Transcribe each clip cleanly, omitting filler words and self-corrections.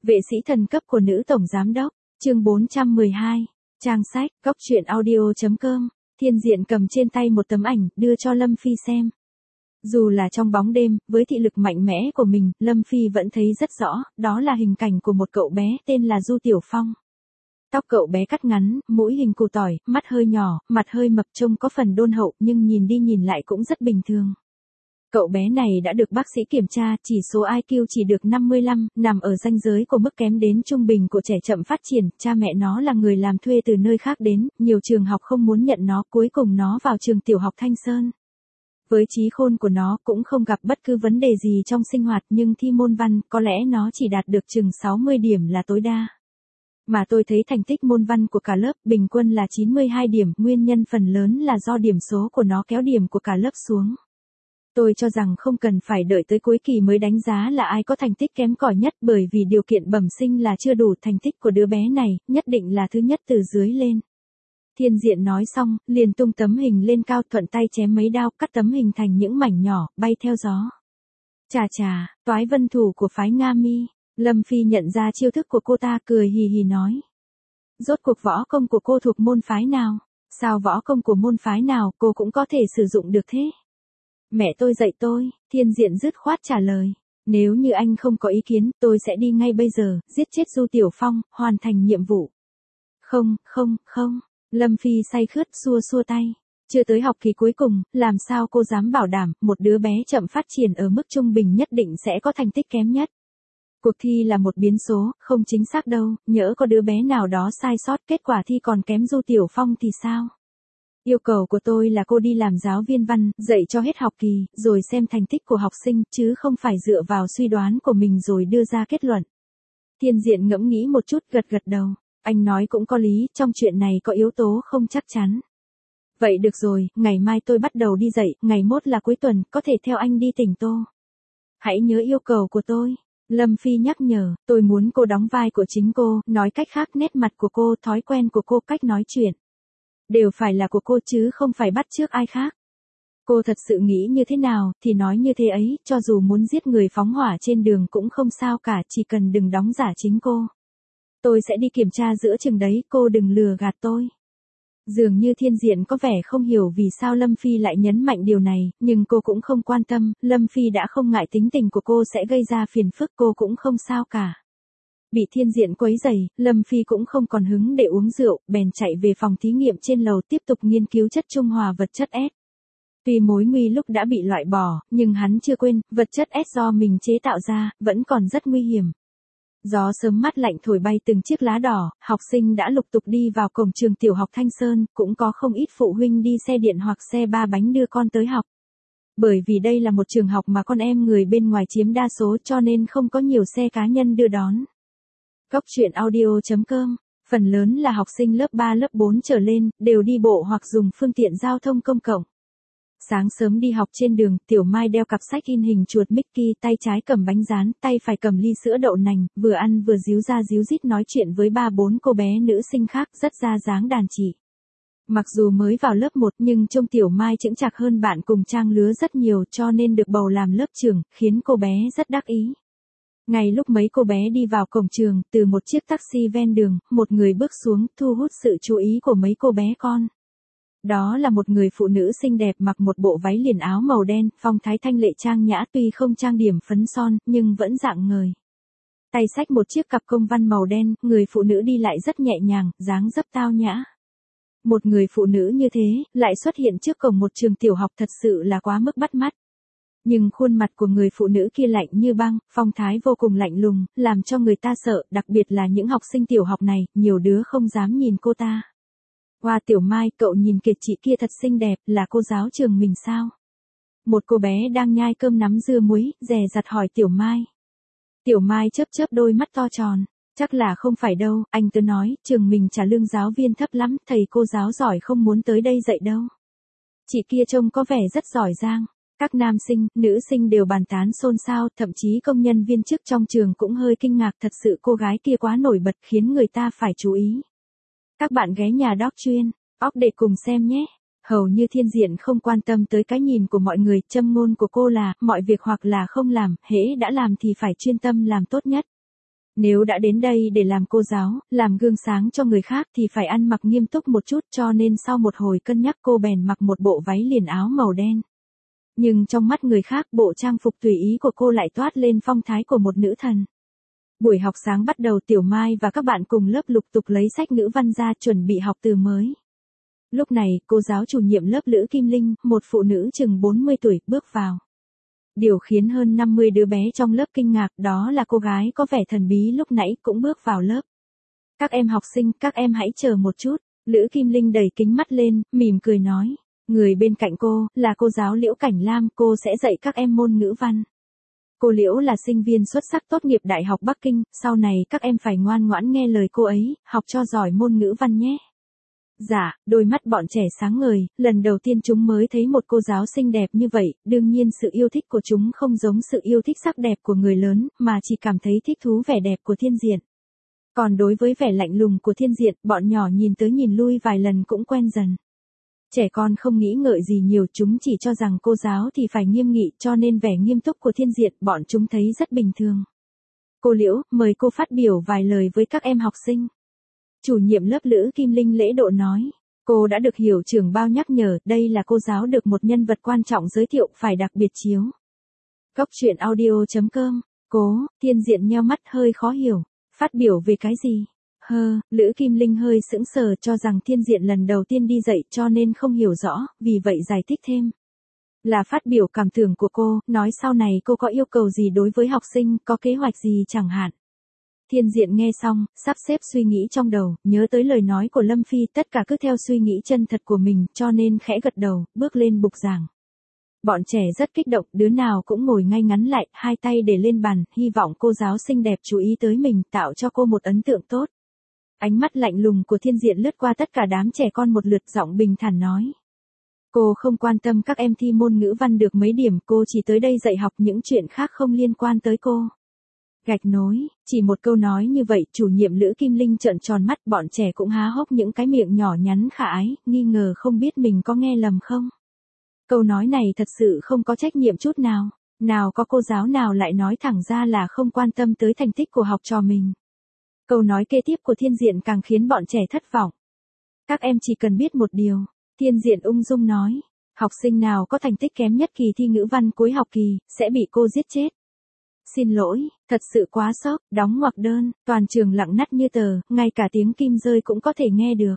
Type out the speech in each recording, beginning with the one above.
Vệ sĩ thần cấp của nữ tổng giám đốc, chương 412, trang sách, góc truyện audio.com, Thiên Diện cầm trên tay một tấm ảnh, đưa cho Lâm Phi xem. Dù là trong bóng đêm, với thị lực mạnh mẽ của mình, Lâm Phi vẫn thấy rất rõ, đó là hình cảnh của một cậu bé tên là Du Tiểu Phong. Tóc cậu bé cắt ngắn, mũi hình củ tỏi, mắt hơi nhỏ, mặt hơi mập trông có phần đôn hậu nhưng nhìn đi nhìn lại cũng rất bình thường. Cậu bé này đã được bác sĩ kiểm tra, chỉ số IQ chỉ được 55, nằm ở ranh giới của mức kém đến trung bình của trẻ chậm phát triển, cha mẹ nó là người làm thuê từ nơi khác đến, nhiều trường học không muốn nhận nó, cuối cùng nó vào trường tiểu học Thanh Sơn. Với trí khôn của nó cũng không gặp bất cứ vấn đề gì trong sinh hoạt nhưng thi môn văn, có lẽ nó chỉ đạt được chừng 60 điểm là tối đa. Mà tôi thấy thành tích môn văn của cả lớp bình quân là 92 điểm, nguyên nhân phần lớn là do điểm số của nó kéo điểm của cả lớp xuống. Tôi cho rằng không cần phải đợi tới cuối kỳ mới đánh giá là ai có thành tích kém cỏi nhất bởi vì điều kiện bẩm sinh là chưa đủ, thành tích của đứa bé này, nhất định là thứ nhất từ dưới lên. Thiên Diện nói xong, liền tung tấm hình lên cao, thuận tay chém mấy đao, cắt tấm hình thành những mảnh nhỏ, bay theo gió. Chà, toái vân thủ của phái Nga Mi. Lâm Phi nhận ra chiêu thức của cô ta, cười hì hì nói. Rốt cuộc võ công của cô thuộc môn phái nào? Sao võ công của môn phái nào cô cũng có thể sử dụng được thế? Mẹ tôi dạy tôi, Thiên Diện dứt khoát trả lời. Nếu như anh không có ý kiến, tôi sẽ đi ngay bây giờ, giết chết Du Tiểu Phong, hoàn thành nhiệm vụ. Không. Lâm Phi say khướt xua tay. Chưa tới học kỳ cuối cùng, làm sao cô dám bảo đảm, một đứa bé chậm phát triển ở mức trung bình nhất định sẽ có thành tích kém nhất. Cuộc thi là một biến số, không chính xác đâu, nhỡ có đứa bé nào đó sai sót, kết quả thi còn kém Du Tiểu Phong thì sao? Yêu cầu của tôi là cô đi làm giáo viên văn, dạy cho hết học kỳ, rồi xem thành tích của học sinh, chứ không phải dựa vào suy đoán của mình rồi đưa ra kết luận. Thiên Diện ngẫm nghĩ một chút, gật đầu. Anh nói cũng có lý, trong chuyện này có yếu tố không chắc chắn. Vậy được rồi, ngày mai tôi bắt đầu đi dạy, ngày mốt là cuối tuần, có thể theo anh đi tỉnh Tô. Hãy nhớ yêu cầu của tôi. Lâm Phi nhắc nhở, tôi muốn cô đóng vai của chính cô, nói cách khác nét mặt của cô, thói quen của cô, cách nói chuyện. Đều phải là của cô chứ không phải bắt chước ai khác. Cô thật sự nghĩ như thế nào, thì nói như thế ấy, cho dù muốn giết người phóng hỏa trên đường cũng không sao cả, chỉ cần đừng đóng giả chính cô. Tôi sẽ đi kiểm tra giữa chừng đấy, cô đừng lừa gạt tôi. Dường như Thiên Diện có vẻ không hiểu vì sao Lâm Phi lại nhấn mạnh điều này, nhưng cô cũng không quan tâm, Lâm Phi đã không ngại tính tình của cô sẽ gây ra phiền phức, cô cũng không sao cả. Bị Thiên Diện quấy rầy, Lâm Phi cũng không còn hứng để uống rượu, bèn chạy về phòng thí nghiệm trên lầu tiếp tục nghiên cứu chất trung hòa vật chất S. Tuy mối nguy lúc đã bị loại bỏ, nhưng hắn chưa quên, vật chất S do mình chế tạo ra, vẫn còn rất nguy hiểm. Gió sớm mát lạnh thổi bay từng chiếc lá đỏ, học sinh đã lục tục đi vào cổng trường tiểu học Thanh Sơn, cũng có không ít phụ huynh đi xe điện hoặc xe ba bánh đưa con tới học. Bởi vì đây là một trường học mà con em người bên ngoài chiếm đa số cho nên không có nhiều xe cá nhân đưa đón. Góc truyện audio.com, phần lớn là học sinh lớp 3 lớp 4 trở lên, đều đi bộ hoặc dùng phương tiện giao thông công cộng. Sáng sớm đi học trên đường, Tiểu Mai đeo cặp sách in hình chuột Mickey, tay trái cầm bánh rán, tay phải cầm ly sữa đậu nành, vừa ăn vừa díu ra díu dít nói chuyện với 3-4 cô bé nữ sinh khác, rất ra dáng đàn chị. Mặc dù mới vào lớp 1 nhưng trông Tiểu Mai chững chạc hơn bạn cùng trang lứa rất nhiều cho nên được bầu làm lớp trưởng, khiến cô bé rất đắc ý. Ngay lúc mấy cô bé đi vào cổng trường, từ một chiếc taxi ven đường, một người bước xuống, thu hút sự chú ý của mấy cô bé con. Đó là một người phụ nữ xinh đẹp mặc một bộ váy liền áo màu đen, phong thái thanh lệ trang nhã, tuy không trang điểm phấn son, nhưng vẫn rạng ngời. Tay xách một chiếc cặp công văn màu đen, người phụ nữ đi lại rất nhẹ nhàng, dáng dấp tao nhã. Một người phụ nữ như thế, lại xuất hiện trước cổng một trường tiểu học thật sự là quá mức bắt mắt. Nhưng khuôn mặt của người phụ nữ kia lạnh như băng, phong thái vô cùng lạnh lùng, làm cho người ta sợ, đặc biệt là những học sinh tiểu học này, nhiều đứa không dám nhìn cô ta. Hoa Tiểu Mai, cậu nhìn kìa chị kia thật xinh đẹp, là cô giáo trường mình sao? Một cô bé đang nhai cơm nắm dưa muối, dè dặt hỏi Tiểu Mai. Tiểu Mai chớp chớp đôi mắt to tròn. Chắc là không phải đâu, anh tớ nói, trường mình trả lương giáo viên thấp lắm, thầy cô giáo giỏi không muốn tới đây dạy đâu. Chị kia trông có vẻ rất giỏi giang. Các nam sinh, nữ sinh đều bàn tán xôn xao, thậm chí công nhân viên chức trong trường cũng hơi kinh ngạc, thật sự cô gái kia quá nổi bật khiến người ta phải chú ý. Các bạn ghé nhà Doc chuyên, óc để cùng xem nhé. Hầu như Thiên Diện không quan tâm tới cái nhìn của mọi người, châm ngôn của cô là, mọi việc hoặc là không làm, hễ đã làm thì phải chuyên tâm làm tốt nhất. Nếu đã đến đây để làm cô giáo, làm gương sáng cho người khác thì phải ăn mặc nghiêm túc một chút, cho nên sau một hồi cân nhắc cô bèn mặc một bộ váy liền áo màu đen. Nhưng trong mắt người khác, bộ trang phục tùy ý của cô lại toát lên phong thái của một nữ thần. Buổi học sáng bắt đầu, Tiểu Mai và các bạn cùng lớp lục tục lấy sách ngữ văn ra chuẩn bị học từ mới. Lúc này, cô giáo chủ nhiệm lớp Lữ Kim Linh, một phụ nữ chừng 40 tuổi, bước vào. Điều khiến hơn 50 đứa bé trong lớp kinh ngạc đó là cô gái có vẻ thần bí lúc nãy cũng bước vào lớp. Các em học sinh, các em hãy chờ một chút. Lữ Kim Linh đẩy kính mắt lên, mỉm cười nói. Người bên cạnh cô, là cô giáo Liễu Cảnh Lam, cô sẽ dạy các em môn ngữ văn. Cô Liễu là sinh viên xuất sắc tốt nghiệp Đại học Bắc Kinh, sau này các em phải ngoan ngoãn nghe lời cô ấy, học cho giỏi môn ngữ văn nhé. Dạ, đôi mắt bọn trẻ sáng ngời, lần đầu tiên chúng mới thấy một cô giáo xinh đẹp như vậy, đương nhiên sự yêu thích của chúng không giống sự yêu thích sắc đẹp của người lớn, mà chỉ cảm thấy thích thú vẻ đẹp của Thiên Diện. Còn đối với vẻ lạnh lùng của Thiên Diện, bọn nhỏ nhìn tới nhìn lui vài lần cũng quen dần. Trẻ con không nghĩ ngợi gì nhiều, chúng chỉ cho rằng cô giáo thì phải nghiêm nghị, cho nên vẻ nghiêm túc của Thiên Diện bọn chúng thấy rất bình thường. Cô Liễu, mời cô phát biểu vài lời với các em học sinh. Chủ nhiệm lớp Lữ Kim Linh lễ độ nói. Cô đã được hiệu trưởng Bao nhắc nhở, đây là cô giáo được một nhân vật quan trọng giới thiệu, phải đặc biệt chiếu. Góc truyện audio.com. Cố, Thiên Diện nheo mắt hơi khó hiểu. Phát biểu về cái gì? Lữ Kim Linh hơi sững sờ, cho rằng Thiên Diện lần đầu tiên đi dạy cho nên không hiểu rõ, vì vậy giải thích thêm. Là phát biểu cảm tưởng của cô, nói sau này cô có yêu cầu gì đối với học sinh, có kế hoạch gì chẳng hạn. Thiên Diện nghe xong, sắp xếp suy nghĩ trong đầu, nhớ tới lời nói của Lâm Phi, tất cả cứ theo suy nghĩ chân thật của mình, cho nên khẽ gật đầu, bước lên bục giảng. Bọn trẻ rất kích động, đứa nào cũng ngồi ngay ngắn lại, hai tay để lên bàn, hy vọng cô giáo xinh đẹp chú ý tới mình, tạo cho cô một ấn tượng tốt. Ánh mắt lạnh lùng của Thiên Diện lướt qua tất cả đám trẻ con một lượt, giọng bình thản nói. Cô không quan tâm các em thi môn ngữ văn được mấy điểm, cô chỉ tới đây dạy học, những chuyện khác không liên quan tới cô. Gạch nối, chỉ một câu nói như vậy, chủ nhiệm Lữ Kim Linh trợn tròn mắt, bọn trẻ cũng há hốc những cái miệng nhỏ nhắn khả ái, nghi ngờ không biết mình có nghe lầm không. Câu nói này thật sự không có trách nhiệm chút nào, nào có cô giáo nào lại nói thẳng ra là không quan tâm tới thành tích của học trò mình. Câu nói kế tiếp của Thiên Diện càng khiến bọn trẻ thất vọng. Các em chỉ cần biết một điều, Thiên Diện ung dung nói, học sinh nào có thành tích kém nhất kỳ thi ngữ văn cuối học kỳ, sẽ bị cô giết chết. Xin lỗi, thật sự quá sốc, đóng ngoặc đơn, toàn trường lặng ngắt như tờ, ngay cả tiếng kim rơi cũng có thể nghe được.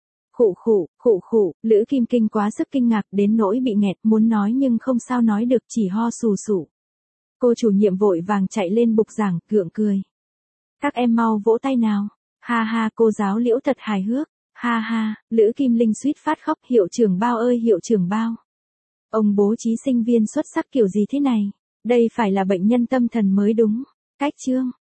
Khụ, Lữ Kim Kinh quá sức kinh ngạc đến nỗi bị nghẹt, muốn nói nhưng không sao nói được, chỉ ho sù sụ. Cô chủ nhiệm vội vàng chạy lên bục giảng, gượng cười. Các em mau vỗ tay nào. Ha ha, cô giáo Liễu thật hài hước. Ha ha, Lữ Kim Linh suýt phát khóc, hiệu trưởng Bao ơi hiệu trưởng Bao. Ông bố trí sinh viên xuất sắc kiểu gì thế này? Đây phải là bệnh nhân tâm thần mới đúng. Cách chương.